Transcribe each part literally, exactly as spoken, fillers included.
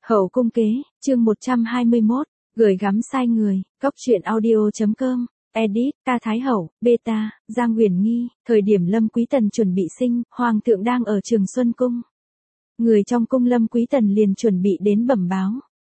Hậu cung kế, chương một trăm hai mươi mốt, gửi gắm sai người, cóc truyện audio.com, edit, ca Thái Hậu, beta, Giang Huyền Nghi, thời điểm Lâm Quý Tần chuẩn bị sinh, Hoàng thượng đang ở Trường Xuân Cung. Người trong cung Lâm Quý Tần liền chuẩn bị đến bẩm báo.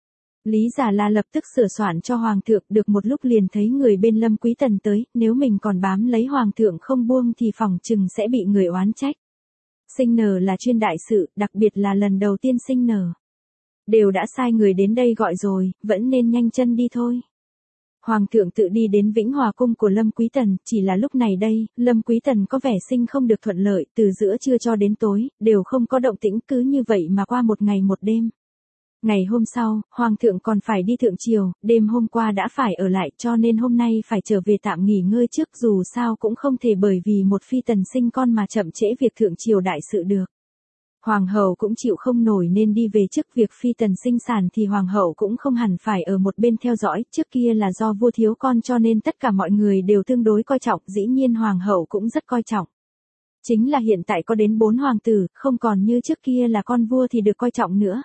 Lý Giả La lập tức sửa soạn cho Hoàng thượng, được một lúc liền thấy người bên Lâm Quý Tần tới, nếu mình còn bám lấy Hoàng thượng không buông thì phòng chừng sẽ bị người oán trách. Sinh nở là chuyên đại sự, đặc biệt là lần đầu tiên sinh nở. Đều đã sai người đến đây gọi rồi, vẫn nên nhanh chân đi thôi. Hoàng thượng tự đi đến Vĩnh Hòa cung của Lâm Quý Tần, chỉ là lúc này đây, Lâm Quý Tần có vẻ sinh không được thuận lợi, từ giữa trưa cho đến tối, đều không có động tĩnh, cứ như vậy mà qua một ngày một đêm. Ngày hôm sau, Hoàng thượng còn phải đi thượng triều, đêm hôm qua đã phải ở lại cho nên hôm nay phải trở về tạm nghỉ ngơi trước, dù sao cũng không thể bởi vì một phi tần sinh con mà chậm trễ việc thượng triều đại sự được. Hoàng hậu cũng chịu không nổi nên đi về trước, việc phi tần sinh sản thì hoàng hậu cũng không hẳn phải ở một bên theo dõi, trước kia là do vua thiếu con cho nên tất cả mọi người đều tương đối coi trọng, dĩ nhiên hoàng hậu cũng rất coi trọng. Chính là hiện tại có đến bốn hoàng tử, không còn như trước kia là con vua thì được coi trọng nữa.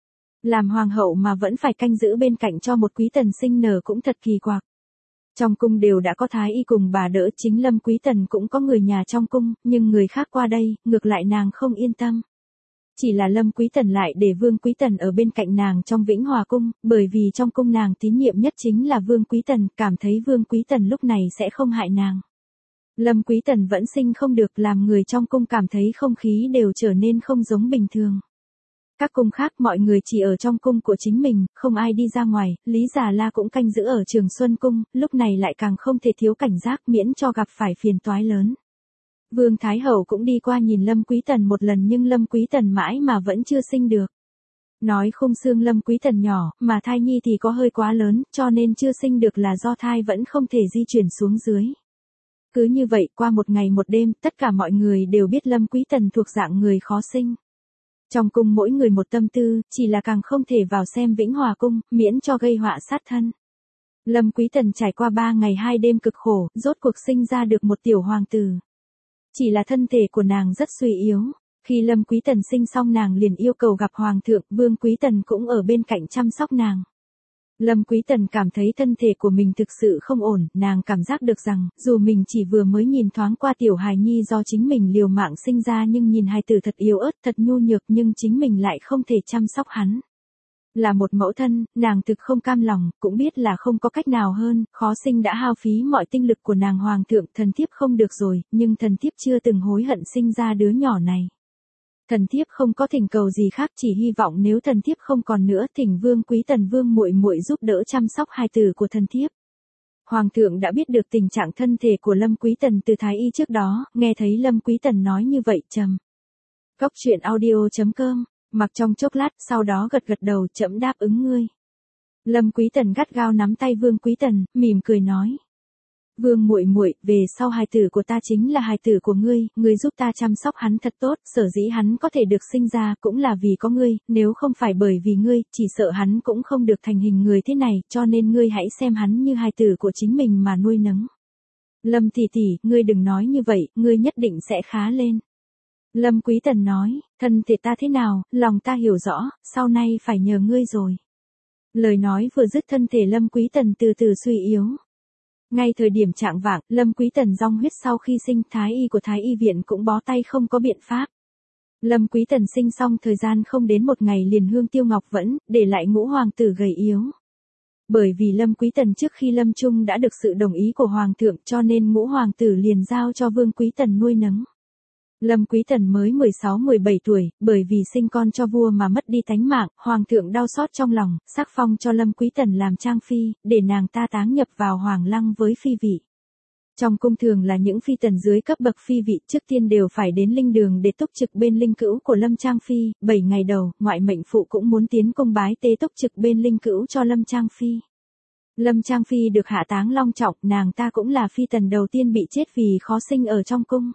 Làm hoàng hậu mà vẫn phải canh giữ bên cạnh cho một quý tần sinh nở cũng thật kỳ quặc. Trong cung đều đã có thái y cùng bà đỡ, chính Lâm Quý Tần cũng có người nhà trong cung, nhưng người khác qua đây, ngược lại nàng không yên tâm. Chỉ là Lâm Quý Tần lại để Vương Quý Tần ở bên cạnh nàng trong Vĩnh Hòa cung, bởi vì trong cung nàng tín nhiệm nhất chính là Vương Quý Tần, cảm thấy Vương Quý Tần lúc này sẽ không hại nàng. Lâm Quý Tần vẫn sinh không được, làm người trong cung cảm thấy không khí đều trở nên không giống bình thường. Các cung khác mọi người chỉ ở trong cung của chính mình, không ai đi ra ngoài, Lý Giả La cũng canh giữ ở Trường Xuân Cung, lúc này lại càng không thể thiếu cảnh giác miễn cho gặp phải phiền toái lớn. Vương Thái Hậu cũng đi qua nhìn Lâm Quý Tần một lần nhưng Lâm Quý Tần mãi mà vẫn chưa sinh được. Nói khung xương Lâm Quý Tần nhỏ, mà thai nhi thì có hơi quá lớn, cho nên chưa sinh được là do thai vẫn không thể di chuyển xuống dưới. Cứ như vậy qua một ngày một đêm, tất cả mọi người đều biết Lâm Quý Tần thuộc dạng người khó sinh. Trong cung mỗi người một tâm tư, chỉ là càng không thể vào xem Vĩnh Hòa cung, miễn cho gây họa sát thân. Lâm Quý Tần trải qua ba ngày hai đêm cực khổ, rốt cuộc sinh ra được một tiểu hoàng tử. Chỉ là thân thể của nàng rất suy yếu. Khi Lâm Quý Tần sinh xong nàng liền yêu cầu gặp Hoàng thượng, Vương Quý Tần cũng ở bên cạnh chăm sóc nàng. Lâm Quý Tần cảm thấy thân thể của mình thực sự không ổn, nàng cảm giác được rằng, dù mình chỉ vừa mới nhìn thoáng qua tiểu hài nhi do chính mình liều mạng sinh ra nhưng nhìn hài tử thật yếu ớt, thật nhu nhược nhưng chính mình lại không thể chăm sóc hắn. Là một mẫu thân, nàng thực không cam lòng, cũng biết là không có cách nào hơn, khó sinh đã hao phí mọi tinh lực của nàng. Hoàng thượng, thần thiếp không được rồi, nhưng thần thiếp chưa từng hối hận sinh ra đứa nhỏ này. Thần thiếp không có thỉnh cầu gì khác, chỉ hy vọng nếu thần thiếp không còn nữa, thỉnh Vương Quý Tần Vương muội muội giúp đỡ chăm sóc hài tử của thần thiếp. Hoàng thượng đã biết được tình trạng thân thể của Lâm Quý Tần từ thái y trước đó, nghe thấy Lâm Quý Tần nói như vậy trầm. Cóc truyện audio.com, mặc trong chốc lát, sau đó gật gật đầu, trẫm đáp ứng ngươi. Lâm Quý Tần gắt gao nắm tay Vương Quý Tần, mỉm cười nói: Vương muội muội, về sau hài tử của ta chính là hài tử của ngươi, ngươi giúp ta chăm sóc hắn thật tốt, sở dĩ hắn có thể được sinh ra cũng là vì có ngươi, nếu không phải bởi vì ngươi, chỉ sợ hắn cũng không được thành hình người thế này, cho nên ngươi hãy xem hắn như hài tử của chính mình mà nuôi nấng. Lâm tỷ tỷ, ngươi đừng nói như vậy, ngươi nhất định sẽ khá lên. Lâm Quý Tần nói, thân thể ta thế nào, lòng ta hiểu rõ, sau này phải nhờ ngươi rồi. Lời nói vừa dứt thân thể Lâm Quý Tần từ từ suy yếu. Ngay thời điểm trạng vạng, Lâm Quý Tần rong huyết sau khi sinh, thái y của thái y viện cũng bó tay không có biện pháp. Lâm Quý Tần sinh xong thời gian không đến một ngày liền hương tiêu ngọc vẫn, để lại ngũ hoàng tử gầy yếu. Bởi vì Lâm Quý Tần trước khi lâm chung đã được sự đồng ý của hoàng thượng cho nên ngũ hoàng tử liền giao cho Vương Quý Tần nuôi nấng. Lâm Quý Tần mới mười sáu mười bảy tuổi, bởi vì sinh con cho vua mà mất đi tánh mạng, hoàng thượng đau xót trong lòng, sắc phong cho Lâm Quý Tần làm trang phi, để nàng ta táng nhập vào hoàng lăng với phi vị. Trong cung thường là những phi tần dưới cấp bậc phi vị trước tiên đều phải đến linh đường để túc trực bên linh cữu của Lâm Trang Phi, bảy ngày đầu, ngoại mệnh phụ cũng muốn tiến cung bái tế túc trực bên linh cữu cho Lâm Trang Phi. Lâm Trang Phi được hạ táng long trọng, nàng ta cũng là phi tần đầu tiên bị chết vì khó sinh ở trong cung.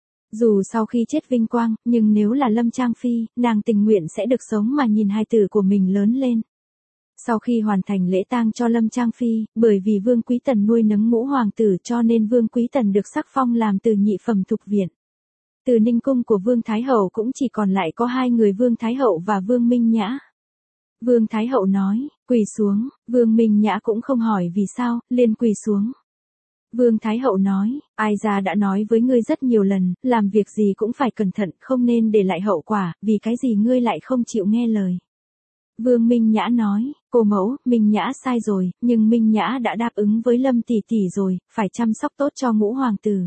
Dù sau khi chết vinh quang, nhưng nếu là Lâm Trang Phi, nàng tình nguyện sẽ được sống mà nhìn hài tử của mình lớn lên. Sau khi hoàn thành lễ tang cho Lâm Trang Phi, bởi vì Vương Quý Tần nuôi nấng ngũ hoàng tử cho nên Vương Quý Tần được sắc phong làm từ nhị phẩm thục viện. Từ ninh cung của Vương Thái Hậu cũng chỉ còn lại có hai người Vương Thái Hậu và Vương Minh Nhã. Vương Thái Hậu nói, quỳ xuống, Vương Minh Nhã cũng không hỏi vì sao, liền quỳ xuống. Vương Thái Hậu nói, ai ra đã nói với ngươi rất nhiều lần, làm việc gì cũng phải cẩn thận, không nên để lại hậu quả, vì cái gì ngươi lại không chịu nghe lời. Vương Minh Nhã nói, cô mẫu, Minh Nhã sai rồi, nhưng Minh Nhã đã đáp ứng với Lâm tỷ tỷ rồi, phải chăm sóc tốt cho ngũ hoàng tử.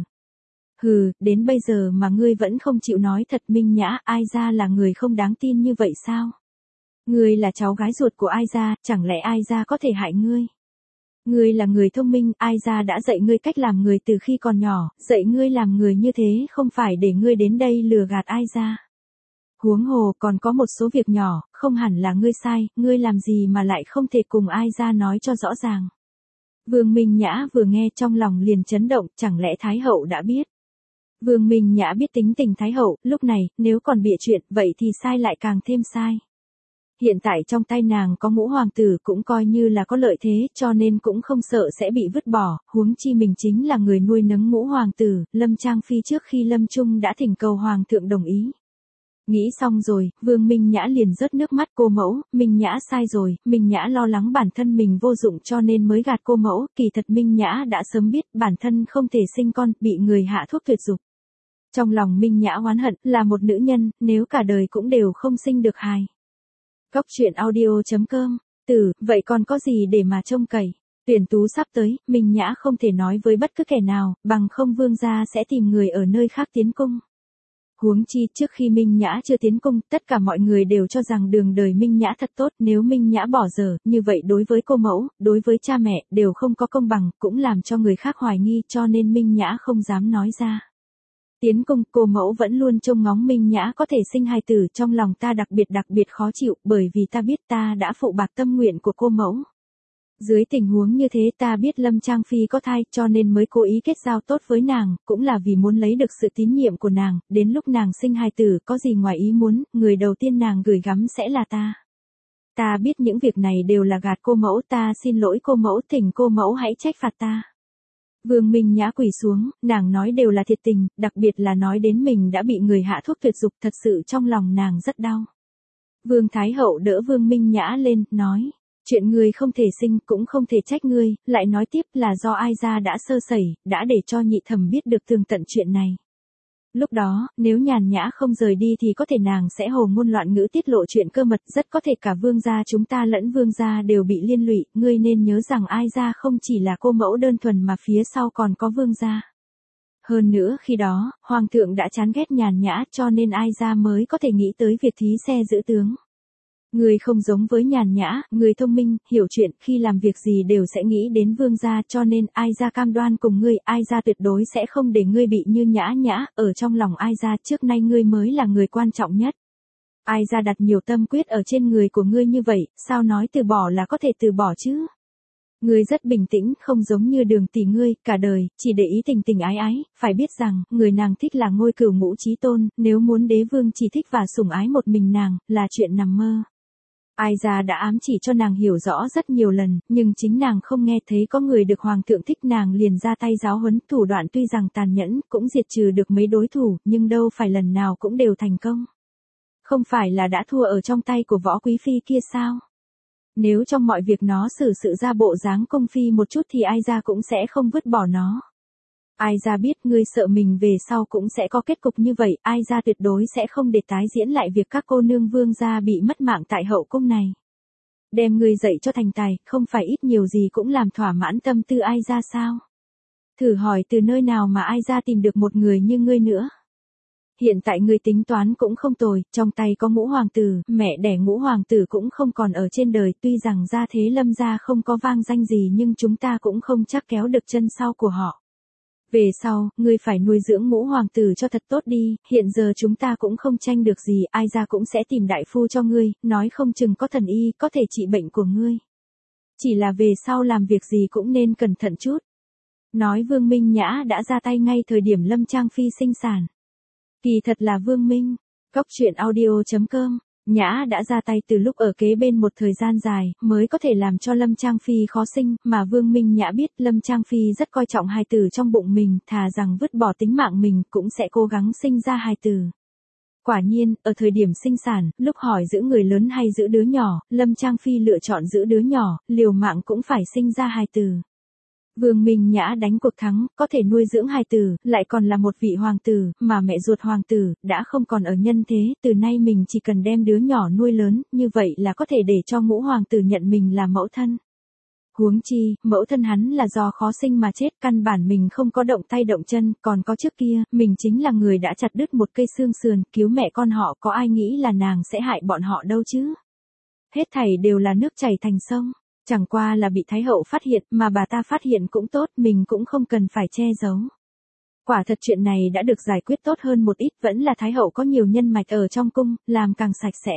Hừ, đến bây giờ mà ngươi vẫn không chịu nói thật. Minh Nhã, ai ra là người không đáng tin như vậy sao? Ngươi là cháu gái ruột của ai ra, chẳng lẽ ai ra có thể hại ngươi? Ngươi là người thông minh, ai ra đã dạy ngươi cách làm người từ khi còn nhỏ, dạy ngươi làm người như thế không phải để ngươi đến đây lừa gạt ai ra. Huống hồ còn có một số việc nhỏ, không hẳn là ngươi sai, ngươi làm gì mà lại không thể cùng ai ra nói cho rõ ràng. Vương Minh Nhã vừa nghe trong lòng liền chấn động, chẳng lẽ Thái Hậu đã biết. Vương Minh Nhã biết tính tình Thái Hậu, lúc này, nếu còn bịa chuyện, vậy thì sai lại càng thêm sai. Hiện tại trong tay nàng có ngũ hoàng tử cũng coi như là có lợi thế, cho nên cũng không sợ sẽ bị vứt bỏ, huống chi mình chính là người nuôi nấng ngũ hoàng tử. Lâm Trang Phi trước khi Lâm Trung đã thỉnh cầu hoàng thượng đồng ý. Nghĩ xong rồi, Vương Minh Nhã liền rớt nước mắt. Cô mẫu, Minh Nhã sai rồi, Minh Nhã lo lắng bản thân mình vô dụng cho nên mới gạt cô mẫu, kỳ thật Minh Nhã đã sớm biết bản thân không thể sinh con, bị người hạ thuốc tuyệt dục. Trong lòng Minh Nhã oán hận, là một nữ nhân, nếu cả đời cũng đều không sinh được hài. Góc truyện audio chấm com, từ, vậy còn có gì để mà trông cậy. Tuyển tú sắp tới, Minh Nhã không thể nói với bất cứ kẻ nào, bằng không vương gia sẽ tìm người ở nơi khác tiến cung. Huống chi trước khi Minh Nhã chưa tiến cung, tất cả mọi người đều cho rằng đường đời Minh Nhã thật tốt, nếu Minh Nhã bỏ dở, như vậy đối với cô mẫu, đối với cha mẹ, đều không có công bằng, cũng làm cho người khác hoài nghi, cho nên Minh Nhã không dám nói ra. Tiến cung, cô mẫu vẫn luôn trông ngóng Minh Nhã có thể sinh hài tử, trong lòng ta đặc biệt đặc biệt khó chịu, bởi vì ta biết ta đã phụ bạc tâm nguyện của cô mẫu. Dưới tình huống như thế ta biết Lâm Trang Phi có thai, cho nên mới cố ý kết giao tốt với nàng, cũng là vì muốn lấy được sự tín nhiệm của nàng, đến lúc nàng sinh hài tử, có gì ngoài ý muốn, người đầu tiên nàng gửi gắm sẽ là ta. Ta biết những việc này đều là gạt cô mẫu, ta xin lỗi cô mẫu, thỉnh cô mẫu hãy trách phạt ta. Vương Minh Nhã quỳ xuống, nàng nói đều là thiệt tình, đặc biệt là nói đến mình đã bị người hạ thuốc tuyệt dục, thật sự trong lòng nàng rất đau. Vương Thái Hậu đỡ Vương Minh Nhã lên, nói, chuyện ngươi không thể sinh cũng không thể trách ngươi, lại nói tiếp là do ai ra đã sơ sẩy, đã để cho nhị thẩm biết được tường tận chuyện này. Lúc đó, nếu Nhàn Nhã không rời đi thì có thể nàng sẽ hồ ngôn loạn ngữ tiết lộ chuyện cơ mật, rất có thể cả vương gia chúng ta lẫn vương gia đều bị liên lụy, ngươi nên nhớ rằng ai ra không chỉ là cô mẫu đơn thuần mà phía sau còn có vương gia. Hơn nữa khi đó, hoàng thượng đã chán ghét Nhàn Nhã cho nên ai ra mới có thể nghĩ tới việc thí xe giữ tướng. Ngươi không giống với Nhàn Nhã, người thông minh, hiểu chuyện, khi làm việc gì đều sẽ nghĩ đến vương gia, cho nên ai ra cam đoan cùng ngươi, ai ra tuyệt đối sẽ không để ngươi bị như Nhã Nhã, ở trong lòng ai ra trước nay ngươi mới là người quan trọng nhất. Ai ra đặt nhiều tâm quyết ở trên người của ngươi như vậy, sao nói từ bỏ là có thể từ bỏ chứ? Ngươi rất bình tĩnh, không giống như Đường tỷ ngươi, cả đời, chỉ để ý tình tình ái ái, phải biết rằng, người nàng thích là ngôi cửu ngũ chí tôn, nếu muốn đế vương chỉ thích và sủng ái một mình nàng, là chuyện nằm mơ. Ai ra đã ám chỉ cho nàng hiểu rõ rất nhiều lần, nhưng chính nàng không nghe thấy có người được hoàng thượng thích, nàng liền ra tay giáo huấn, thủ đoạn tuy rằng tàn nhẫn, cũng diệt trừ được mấy đối thủ, nhưng đâu phải lần nào cũng đều thành công. Không phải là đã thua ở trong tay của Võ Quý Phi kia sao? Nếu trong mọi việc nó xử sự ra bộ dáng công phi một chút thì ai ra cũng sẽ không vứt bỏ nó. Ai ra biết ngươi sợ mình về sau cũng sẽ có kết cục như vậy, ai ra tuyệt đối sẽ không để tái diễn lại việc các cô nương vương gia bị mất mạng tại hậu cung này. Đem ngươi dạy cho thành tài, không phải ít nhiều gì cũng làm thỏa mãn tâm tư ai ra sao? Thử hỏi từ nơi nào mà ai ra tìm được một người như ngươi nữa? Hiện tại ngươi tính toán cũng không tồi, trong tay có ngũ hoàng tử, mẹ đẻ ngũ hoàng tử cũng không còn ở trên đời, tuy rằng gia thế Lâm gia không có vang danh gì nhưng chúng ta cũng không chắc kéo được chân sau của họ. Về sau, ngươi phải nuôi dưỡng ngũ hoàng tử cho thật tốt đi, hiện giờ chúng ta cũng không tranh được gì, ai ra cũng sẽ tìm đại phu cho ngươi, nói không chừng có thần y, có thể trị bệnh của ngươi. Chỉ là về sau làm việc gì cũng nên cẩn thận chút. Nói Vương Minh Nhã đã ra tay ngay thời điểm Lâm Trang Phi sinh sản. Kỳ thật là Vương Minh. Góc truyện audio chấm com. Nhã đã ra tay từ lúc ở kế bên một thời gian dài, mới có thể làm cho Lâm Trang Phi khó sinh, mà Vương Minh Nhã biết Lâm Trang Phi rất coi trọng hài tử trong bụng mình, thà rằng vứt bỏ tính mạng mình cũng sẽ cố gắng sinh ra hài tử. Quả nhiên, ở thời điểm sinh sản, lúc hỏi giữ người lớn hay giữ đứa nhỏ, Lâm Trang Phi lựa chọn giữ đứa nhỏ, liều mạng cũng phải sinh ra hài tử. Vương Minh Nhã đánh cuộc thắng, có thể nuôi dưỡng hài tử, lại còn là một vị hoàng tử, mà mẹ ruột hoàng tử, đã không còn ở nhân thế, từ nay mình chỉ cần đem đứa nhỏ nuôi lớn, như vậy là có thể để cho ngũ hoàng tử nhận mình là mẫu thân. Huống chi, mẫu thân hắn là do khó sinh mà chết, căn bản mình không có động tay động chân, còn có trước kia, mình chính là người đã chặt đứt một cây xương sườn, cứu mẹ con họ, có ai nghĩ là nàng sẽ hại bọn họ đâu chứ. Hết thảy đều là nước chảy thành sông, chẳng qua là bị Thái hậu phát hiện, mà bà ta phát hiện cũng tốt, mình cũng không cần phải che giấu. Quả thật chuyện này đã được giải quyết tốt hơn một ít, vẫn là Thái hậu có nhiều nhân mạch ở trong cung, làm càng sạch sẽ.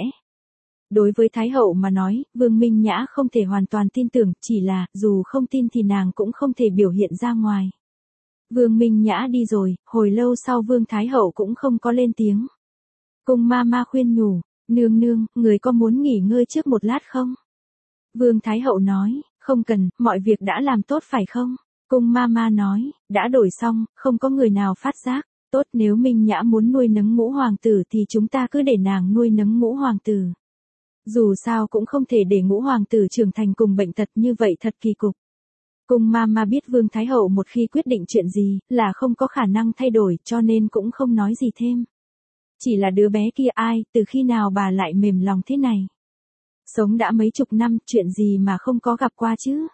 Đối với Thái hậu mà nói, Vương Minh Nhã không thể hoàn toàn tin tưởng, chỉ là, dù không tin thì nàng cũng không thể biểu hiện ra ngoài. Vương Minh Nhã đi rồi, hồi lâu sau Vương Thái hậu cũng không có lên tiếng. Cung ma ma khuyên nhủ, nương nương, người có muốn nghỉ ngơi trước một lát không? Vương Thái hậu nói, không cần, mọi việc đã làm tốt phải không? Cung ma ma nói, đã đổi xong, không có người nào phát giác. Tốt, nếu Minh Nhã muốn nuôi nấng ngũ hoàng tử thì chúng ta cứ để nàng nuôi nấng ngũ hoàng tử. Dù sao cũng không thể để ngũ hoàng tử trưởng thành cùng bệnh tật như vậy, thật kỳ cục. Cung ma ma biết Vương Thái hậu một khi quyết định chuyện gì, là không có khả năng thay đổi, cho nên cũng không nói gì thêm. Chỉ là đứa bé kia ai, từ khi nào bà lại mềm lòng thế này? Sống đã mấy chục năm, chuyện gì mà không có gặp qua chứ?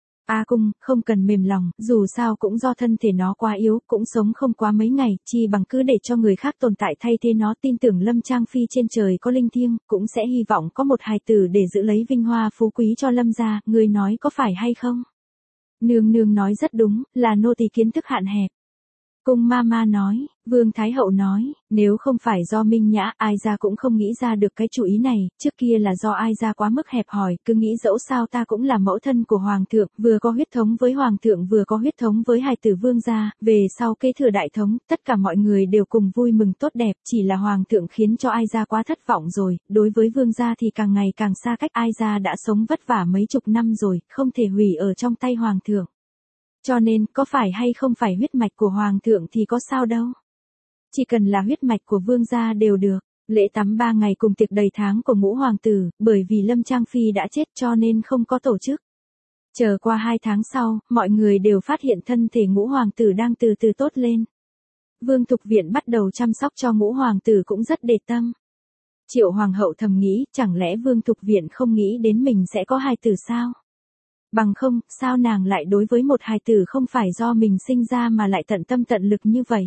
A cung, không cần mềm lòng, dù sao cũng do thân thể nó quá yếu, cũng sống không quá mấy ngày, chi bằng cứ để cho người khác tồn tại thay thế nó. Tin tưởng Lâm Trang Phi trên trời có linh thiêng, cũng sẽ hy vọng có một hài tử để giữ lấy vinh hoa phú quý cho Lâm gia, người nói có phải hay không? Nương nương nói rất đúng, là nô tỳ kiến thức hạn hẹp. Cung ma ma nói, Vương Thái hậu nói, nếu không phải do Minh Nhã, ai ra cũng không nghĩ ra được cái chủ ý này, trước kia là do ai ra quá mức hẹp hòi, cứ nghĩ dẫu sao ta cũng là mẫu thân của hoàng thượng, vừa có huyết thống với hoàng thượng vừa có huyết thống với hài tử vương gia, về sau kế thừa đại thống, tất cả mọi người đều cùng vui mừng tốt đẹp, chỉ là hoàng thượng khiến cho ai ra quá thất vọng rồi, đối với vương gia thì càng ngày càng xa cách. Ai ra đã sống vất vả mấy chục năm rồi, không thể hủy ở trong tay hoàng thượng. Cho nên, có phải hay không phải huyết mạch của hoàng thượng thì có sao đâu. Chỉ cần là huyết mạch của vương gia đều được. Lễ tắm ba ngày cùng tiệc đầy tháng của ngũ hoàng tử, bởi vì Lâm Trang Phi đã chết cho nên không có tổ chức. Chờ qua hai tháng sau, mọi người đều phát hiện thân thể ngũ hoàng tử đang từ từ tốt lên. Vương Thục Viện bắt đầu chăm sóc cho ngũ hoàng tử cũng rất để tâm. Triệu hoàng hậu thầm nghĩ, chẳng lẽ Vương Thục Viện không nghĩ đến mình sẽ có hài tử sao? Bằng không, sao nàng lại đối với một hài tử không phải do mình sinh ra mà lại tận tâm tận lực như vậy?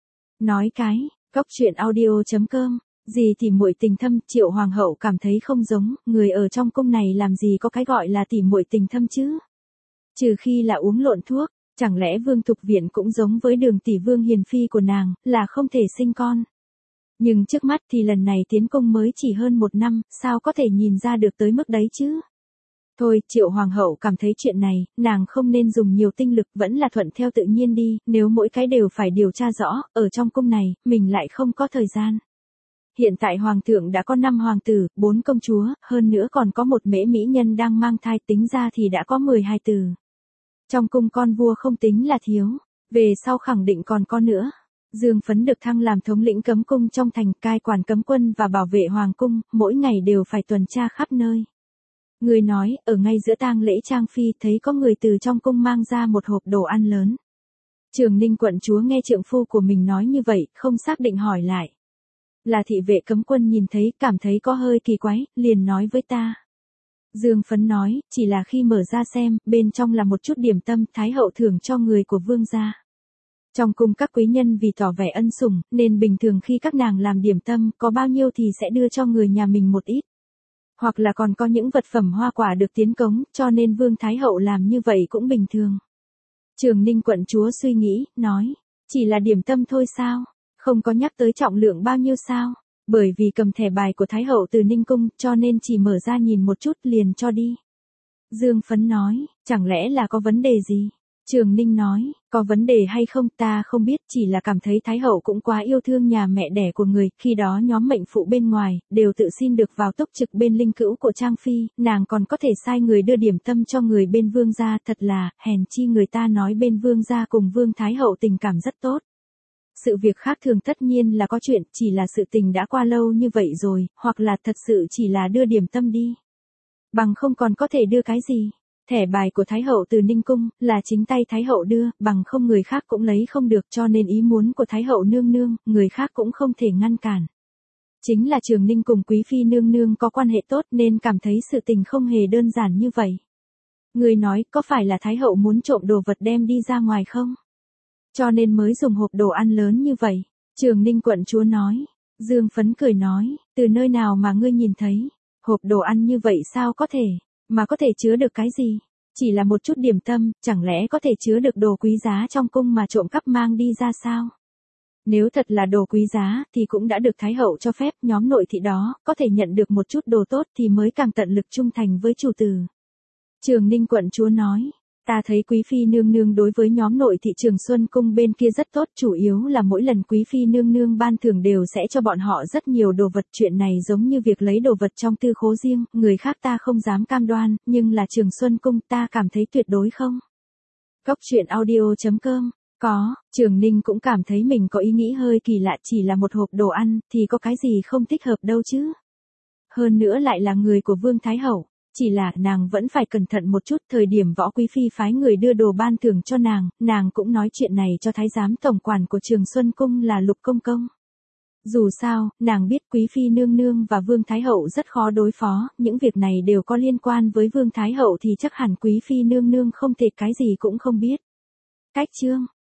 Nói cái, góc truyện audio chấm com, gì thì muội tình thâm, Triệu hoàng hậu cảm thấy không giống, người ở trong cung này làm gì có cái gọi là tỉ muội tình thâm chứ? Trừ khi là uống lộn thuốc, chẳng lẽ Vương Thục Viện cũng giống với Đường tỷ vương hiền phi của nàng, là không thể sinh con? Nhưng trước mắt thì lần này tiến cung mới chỉ hơn một năm, sao có thể nhìn ra được tới mức đấy chứ? Thôi, Triệu hoàng hậu cảm thấy chuyện này, nàng không nên dùng nhiều tinh lực, vẫn là thuận theo tự nhiên đi, nếu mỗi cái đều phải điều tra rõ, ở trong cung này, mình lại không có thời gian. Hiện tại hoàng thượng đã có năm hoàng tử, bốn công chúa, hơn nữa còn có một mễ mỹ nhân đang mang thai, tính ra thì đã có mười hai tử. Trong cung con vua không tính là thiếu, về sau khẳng định còn có nữa. Dương Phấn được thăng làm thống lĩnh cấm cung trong thành, cai quản cấm quân và bảo vệ hoàng cung, mỗi ngày đều phải tuần tra khắp nơi. Người nói, ở ngay giữa tang lễ Trang Phi thấy có người từ trong cung mang ra một hộp đồ ăn lớn. Trường Ninh quận chúa nghe trượng phu của mình nói như vậy, không xác định hỏi lại. Là thị vệ cấm quân nhìn thấy, cảm thấy có hơi kỳ quái, liền nói với ta. Dương Phấn nói, chỉ là khi mở ra xem, bên trong là một chút điểm tâm, Thái hậu thưởng cho người của vương gia. Trong cung các quý nhân vì tỏ vẻ ân sủng, nên bình thường khi các nàng làm điểm tâm, có bao nhiêu thì sẽ đưa cho người nhà mình một ít. Hoặc là còn có những vật phẩm hoa quả được tiến cống, cho nên Vương Thái hậu làm như vậy cũng bình thường. Trường Ninh quận chúa suy nghĩ, nói, chỉ là điểm tâm thôi sao? Không có nhắc tới trọng lượng bao nhiêu sao? Bởi vì cầm thẻ bài của Thái hậu từ Ninh cung, cho nên chỉ mở ra nhìn một chút liền cho đi. Dương Phấn nói, chẳng lẽ là có vấn đề gì? Trường Ninh nói, có vấn đề hay không ta không biết, chỉ là cảm thấy Thái hậu cũng quá yêu thương nhà mẹ đẻ của người, khi đó nhóm mệnh phụ bên ngoài, đều tự xin được vào túc trực bên linh cữu của Trang Phi, nàng còn có thể sai người đưa điểm tâm cho người bên vương gia, thật là, hèn chi người ta nói bên vương gia cùng vương Thái hậu tình cảm rất tốt. Sự việc khác thường tất nhiên là có chuyện, chỉ là sự tình đã qua lâu như vậy rồi, hoặc là thật sự chỉ là đưa điểm tâm đi. Bằng không còn có thể đưa cái gì. Thẻ bài của Thái hậu từ Ninh Cung, là chính tay Thái hậu đưa, bằng không người khác cũng lấy không được, cho nên ý muốn của Thái hậu nương nương, người khác cũng không thể ngăn cản. Chính là Trường Ninh cùng Quý Phi nương nương có quan hệ tốt nên cảm thấy sự tình không hề đơn giản như vậy. Người nói, có phải là Thái hậu muốn trộm đồ vật đem đi ra ngoài không? Cho nên mới dùng hộp đồ ăn lớn như vậy. Trường Ninh quận chúa nói. Dương Phấn cười nói, từ nơi nào mà ngươi nhìn thấy? Hộp đồ ăn như vậy sao có thể? Mà có thể chứa được cái gì? Chỉ là một chút điểm tâm, chẳng lẽ có thể chứa được đồ quý giá trong cung mà trộm cắp mang đi ra sao? Nếu thật là đồ quý giá, thì cũng đã được Thái hậu cho phép, nhóm nội thị đó, có thể nhận được một chút đồ tốt thì mới càng tận lực trung thành với chủ tử. Trường Ninh quận chúa nói, ta thấy Quý Phi nương nương đối với nhóm nội thị Trường Xuân cung bên kia rất tốt, chủ yếu là mỗi lần Quý Phi nương nương ban thưởng đều sẽ cho bọn họ rất nhiều đồ vật, chuyện này giống như việc lấy đồ vật trong tư khố riêng, người khác ta không dám cam đoan, nhưng là Trường Xuân cung ta cảm thấy tuyệt đối không. Cốc truyện audio chấm com. Có, Trường Ninh cũng cảm thấy mình có ý nghĩ hơi kỳ lạ, chỉ là một hộp đồ ăn, thì có cái gì không thích hợp đâu chứ. Hơn nữa lại là người của Vương Thái hậu. Chỉ là nàng vẫn phải cẩn thận một chút, thời điểm Võ Quý Phi phái người đưa đồ ban thưởng cho nàng, nàng cũng nói chuyện này cho Thái giám tổng quản của Trường Xuân Cung là Lục Công Công. Dù sao, nàng biết Quý Phi nương nương và Vương Thái hậu rất khó đối phó, những việc này đều có liên quan với Vương Thái hậu thì chắc hẳn Quý Phi nương nương không thể cái gì cũng không biết. Cách chương